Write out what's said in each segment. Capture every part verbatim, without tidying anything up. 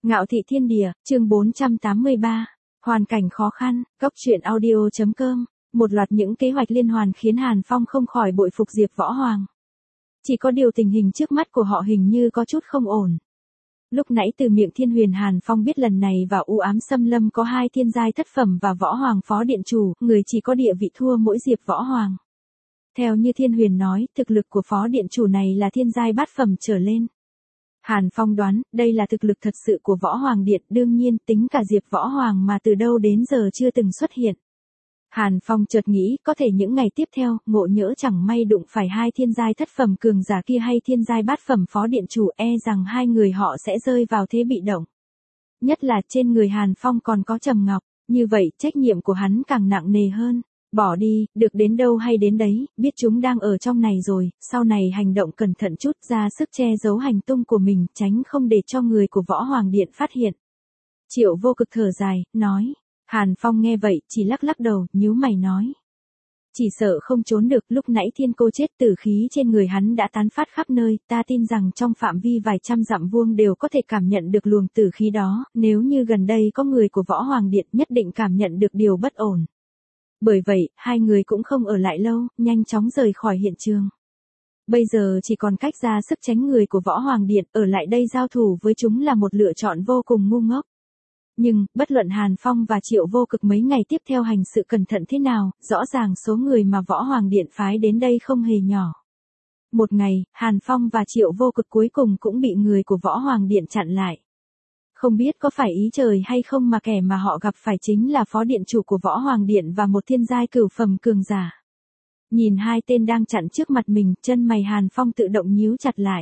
Ngạo thị thiên địa, chương bốn trăm tám mươi ba. Hoàn cảnh khó khăn, góc truyện audio.com. Một loạt những kế hoạch liên hoàn khiến Hàn Phong không khỏi bội phục Diệp Võ Hoàng. Chỉ có điều tình hình trước mắt của họ hình như có chút không ổn. Lúc nãy từ miệng Thiên Huyền Hàn Phong biết lần này vào u ám xâm lâm có hai thiên giai thất phẩm và Võ Hoàng phó điện chủ, người chỉ có địa vị thua mỗi Diệp Võ Hoàng. Theo như Thiên Huyền nói, thực lực của phó điện chủ này là thiên giai bát phẩm trở lên. Hàn Phong đoán, đây là thực lực thật sự của Võ Hoàng Điện, đương nhiên tính cả Diệp Võ Hoàng mà từ đâu đến giờ chưa từng xuất hiện. Hàn Phong chợt nghĩ, có thể những ngày tiếp theo, ngộ nhỡ chẳng may đụng phải hai thiên giai thất phẩm cường giả kia hay thiên giai bát phẩm phó điện chủ, e rằng hai người họ sẽ rơi vào thế bị động. Nhất là trên người Hàn Phong còn có Trầm Ngọc, như vậy trách nhiệm của hắn càng nặng nề hơn. Bỏ đi, được đến đâu hay đến đấy, biết chúng đang ở trong này rồi, sau này hành động cẩn thận chút, ra sức che giấu hành tung của mình, tránh không để cho người của Võ Hoàng Điện phát hiện. Triệu Vô Cực thở dài, nói. Hàn Phong nghe vậy, chỉ lắc lắc đầu, nhíu mày nói. Chỉ sợ không trốn được, lúc nãy thiên cô chết, tử khí trên người hắn đã tán phát khắp nơi, ta tin rằng trong phạm vi vài trăm dặm vuông đều có thể cảm nhận được luồng tử khí đó, nếu như gần đây có người của Võ Hoàng Điện nhất định cảm nhận được điều bất ổn. Bởi vậy, hai người cũng không ở lại lâu, nhanh chóng rời khỏi hiện trường. Bây giờ chỉ còn cách ra sức tránh người của Võ Hoàng Điện, ở lại đây giao thủ với chúng là một lựa chọn vô cùng ngu ngốc. Nhưng, bất luận Hàn Phong và Triệu Vô Cực mấy ngày tiếp theo hành sự cẩn thận thế nào, rõ ràng số người mà Võ Hoàng Điện phái đến đây không hề nhỏ. Một ngày, Hàn Phong và Triệu Vô Cực cuối cùng cũng bị người của Võ Hoàng Điện chặn lại. Không biết có phải ý trời hay không mà kẻ mà họ gặp phải chính là phó điện chủ của Võ Hoàng Điện và một thiên giai cửu phẩm cường giả. Nhìn hai tên đang chặn trước mặt mình, chân mày Hàn Phong tự động nhíu chặt lại.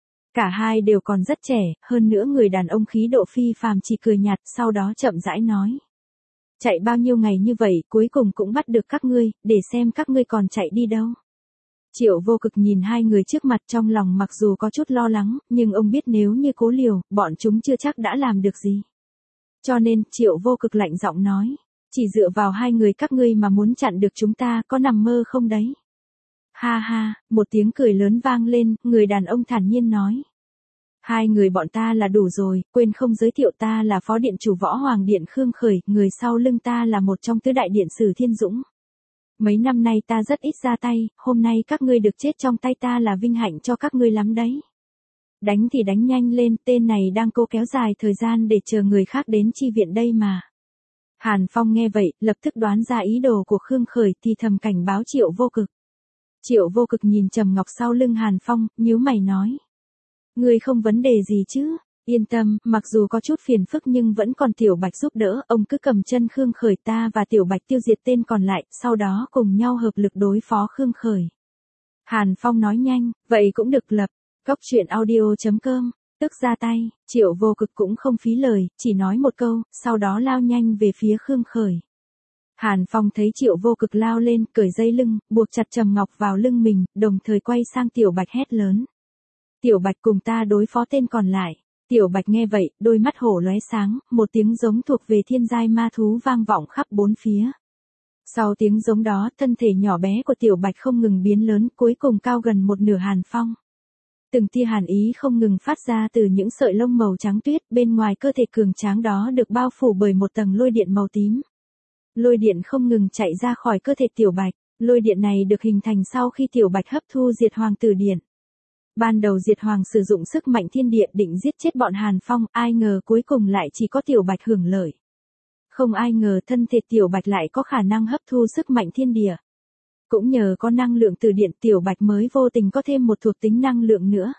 Cả hai đều còn rất trẻ, hơn nữa người đàn ông khí độ phi phàm chỉ cười nhạt, sau đó chậm rãi nói. Chạy bao nhiêu ngày như vậy, cuối cùng cũng bắt được các ngươi, để xem các ngươi còn chạy đi đâu. Triệu Vô Cực nhìn hai người trước mặt, trong lòng mặc dù có chút lo lắng, nhưng ông biết nếu như cố liều, bọn chúng chưa chắc đã làm được gì. Cho nên, Triệu Vô Cực lạnh giọng nói, chỉ dựa vào hai người các ngươi mà muốn chặn được chúng ta, có nằm mơ không đấy? Ha ha, một tiếng cười lớn vang lên, người đàn ông thản nhiên nói. Hai người bọn ta là đủ rồi, quên không giới thiệu, ta là phó điện chủ Võ Hoàng Điện Khương Khởi, người sau lưng ta là một trong tứ đại điện sử Thiên Dũng. Mấy năm nay ta rất ít ra tay, hôm nay các ngươi được chết trong tay ta là vinh hạnh cho các ngươi lắm đấy. Đánh thì đánh nhanh lên, tên này đang cố kéo dài thời gian để chờ người khác đến chi viện đây mà. Hàn Phong nghe vậy, lập tức đoán ra ý đồ của Khương Khởi thì thầm cảnh báo Triệu Vô Cực. Triệu Vô Cực nhìn Trầm Ngọc sau lưng Hàn Phong, nhíu mày nói. Ngươi không vấn đề gì chứ? Yên tâm, mặc dù có chút phiền phức nhưng vẫn còn Tiểu Bạch giúp đỡ, ông cứ cầm chân Khương Khởi, ta và Tiểu Bạch tiêu diệt tên còn lại, sau đó cùng nhau hợp lực đối phó Khương Khởi. Hàn Phong nói nhanh, vậy cũng được lập, góc truyện audio.com, tức ra tay, Triệu Vô Cực cũng không phí lời, chỉ nói một câu, sau đó lao nhanh về phía Khương Khởi. Hàn Phong thấy Triệu Vô Cực lao lên, cởi dây lưng, buộc chặt Trầm Ngọc vào lưng mình, đồng thời quay sang Tiểu Bạch hét lớn. Tiểu Bạch cùng ta đối phó tên còn lại. Tiểu Bạch nghe vậy, đôi mắt hổ lóe sáng, một tiếng giống thuộc về thiên giai ma thú vang vọng khắp bốn phía. Sau tiếng giống đó, thân thể nhỏ bé của Tiểu Bạch không ngừng biến lớn, cuối cùng cao gần một nửa Hàn Phong. Từng tia hàn ý không ngừng phát ra từ những sợi lông màu trắng tuyết, bên ngoài cơ thể cường tráng đó được bao phủ bởi một tầng lôi điện màu tím. Lôi điện không ngừng chạy ra khỏi cơ thể Tiểu Bạch, lôi điện này được hình thành sau khi Tiểu Bạch hấp thu Diệt Hoàng Tử Điện. Ban đầu Diệt Hoàng sử dụng sức mạnh thiên địa định giết chết bọn Hàn Phong, ai ngờ cuối cùng lại chỉ có Tiểu Bạch hưởng lợi. Không ai ngờ thân thể Tiểu Bạch lại có khả năng hấp thu sức mạnh thiên địa. Cũng nhờ có năng lượng từ điện, Tiểu Bạch mới vô tình có thêm một thuộc tính năng lượng nữa.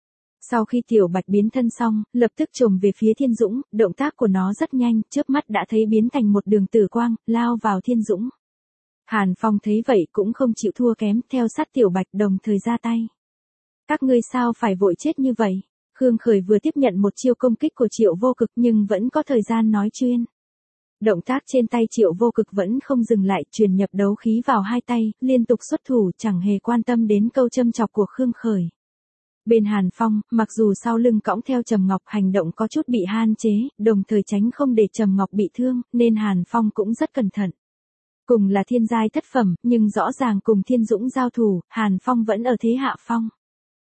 Sau khi Tiểu Bạch biến thân xong, lập tức trồm về phía Thiên Dũng, động tác của nó rất nhanh, chớp mắt đã thấy biến thành một đường tử quang, lao vào Thiên Dũng. Hàn Phong thấy vậy cũng không chịu thua kém, theo sát Tiểu Bạch đồng thời ra tay. Các ngươi sao phải vội chết như vậy? Khương Khởi vừa tiếp nhận một chiêu công kích của Triệu Vô Cực nhưng vẫn có thời gian nói chuyên. Động tác trên tay Triệu Vô Cực vẫn không dừng lại, truyền nhập đấu khí vào hai tay, liên tục xuất thủ, chẳng hề quan tâm đến câu châm chọc của Khương Khởi. Bên Hàn Phong, mặc dù sau lưng cõng theo Trầm Ngọc, hành động có chút bị hạn chế, đồng thời tránh không để Trầm Ngọc bị thương, nên Hàn Phong cũng rất cẩn thận. Cùng là thiên giai thất phẩm, nhưng rõ ràng cùng Thiên Dũng giao thủ, Hàn Phong vẫn ở thế hạ phong.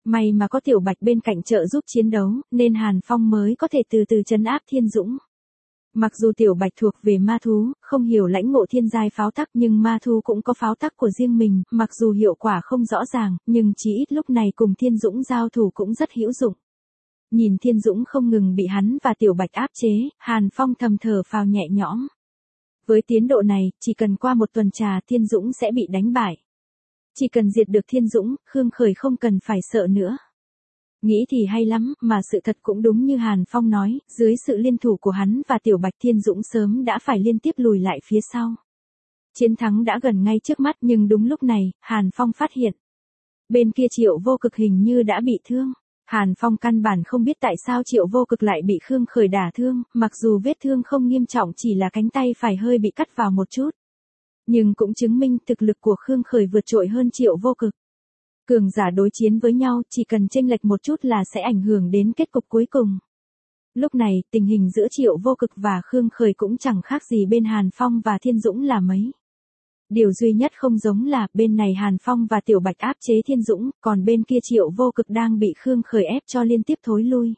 May mà có Tiểu Bạch bên cạnh trợ giúp chiến đấu, nên Hàn Phong mới có thể từ từ trấn áp Thiên Dũng. Mặc dù Tiểu Bạch thuộc về ma thú, không hiểu lãnh ngộ thiên giai pháo tắc, nhưng ma thú cũng có pháo tắc của riêng mình, mặc dù hiệu quả không rõ ràng, nhưng chí ít lúc này cùng Thiên Dũng giao thủ cũng rất hữu dụng. Nhìn Thiên Dũng không ngừng bị hắn và Tiểu Bạch áp chế, Hàn Phong thầm thở phào nhẹ nhõm. Với tiến độ này, chỉ cần qua một tuần trà Thiên Dũng sẽ bị đánh bại. Chỉ cần diệt được Thiên Dũng, Khương Khởi không cần phải sợ nữa. Nghĩ thì hay lắm, mà sự thật cũng đúng như Hàn Phong nói, dưới sự liên thủ của hắn và Tiểu Bạch, Thiên Dũng sớm đã phải liên tiếp lùi lại phía sau. Chiến thắng đã gần ngay trước mắt, nhưng đúng lúc này, Hàn Phong phát hiện. Bên kia Triệu Vô Cực hình như đã bị thương. Hàn Phong căn bản không biết tại sao Triệu Vô Cực lại bị Khương Khởi đả thương, mặc dù vết thương không nghiêm trọng, chỉ là cánh tay phải hơi bị cắt vào một chút. Nhưng cũng chứng minh thực lực của Khương Khởi vượt trội hơn Triệu Vô Cực. Cường giả đối chiến với nhau, chỉ cần chênh lệch một chút là sẽ ảnh hưởng đến kết cục cuối cùng. Lúc này, tình hình giữa Triệu Vô Cực và Khương Khởi cũng chẳng khác gì bên Hàn Phong và Thiên Dũng là mấy. Điều duy nhất không giống là, bên này Hàn Phong và Tiểu Bạch áp chế Thiên Dũng, còn bên kia Triệu Vô Cực đang bị Khương Khởi ép cho liên tiếp thối lui.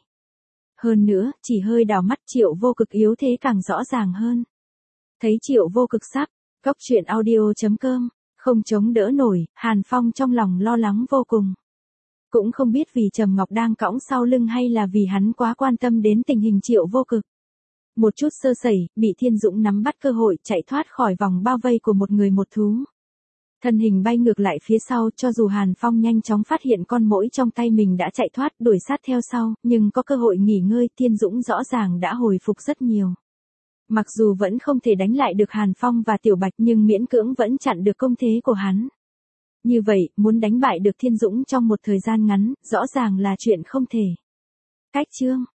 Hơn nữa, chỉ hơi đảo mắt Triệu Vô Cực yếu thế càng rõ ràng hơn. Thấy Triệu Vô Cực sắp, Cốc truyện audio chấm com, không chống đỡ nổi, Hàn Phong trong lòng lo lắng vô cùng. Cũng không biết vì Trầm Ngọc đang cõng sau lưng hay là vì hắn quá quan tâm đến tình hình Triệu Vô Cực. Một chút sơ sẩy, bị Thiên Dũng nắm bắt cơ hội chạy thoát khỏi vòng bao vây của một người một thú. Thân hình bay ngược lại phía sau, cho dù Hàn Phong nhanh chóng phát hiện con muỗi trong tay mình đã chạy thoát đuổi sát theo sau, nhưng có cơ hội nghỉ ngơi, Thiên Dũng rõ ràng đã hồi phục rất nhiều. Mặc dù vẫn không thể đánh lại được Hàn Phong và Tiểu Bạch nhưng miễn cưỡng vẫn chặn được công thế của hắn. Như vậy, muốn đánh bại được Thiên Dũng trong một thời gian ngắn, rõ ràng là chuyện không thể. Cách chương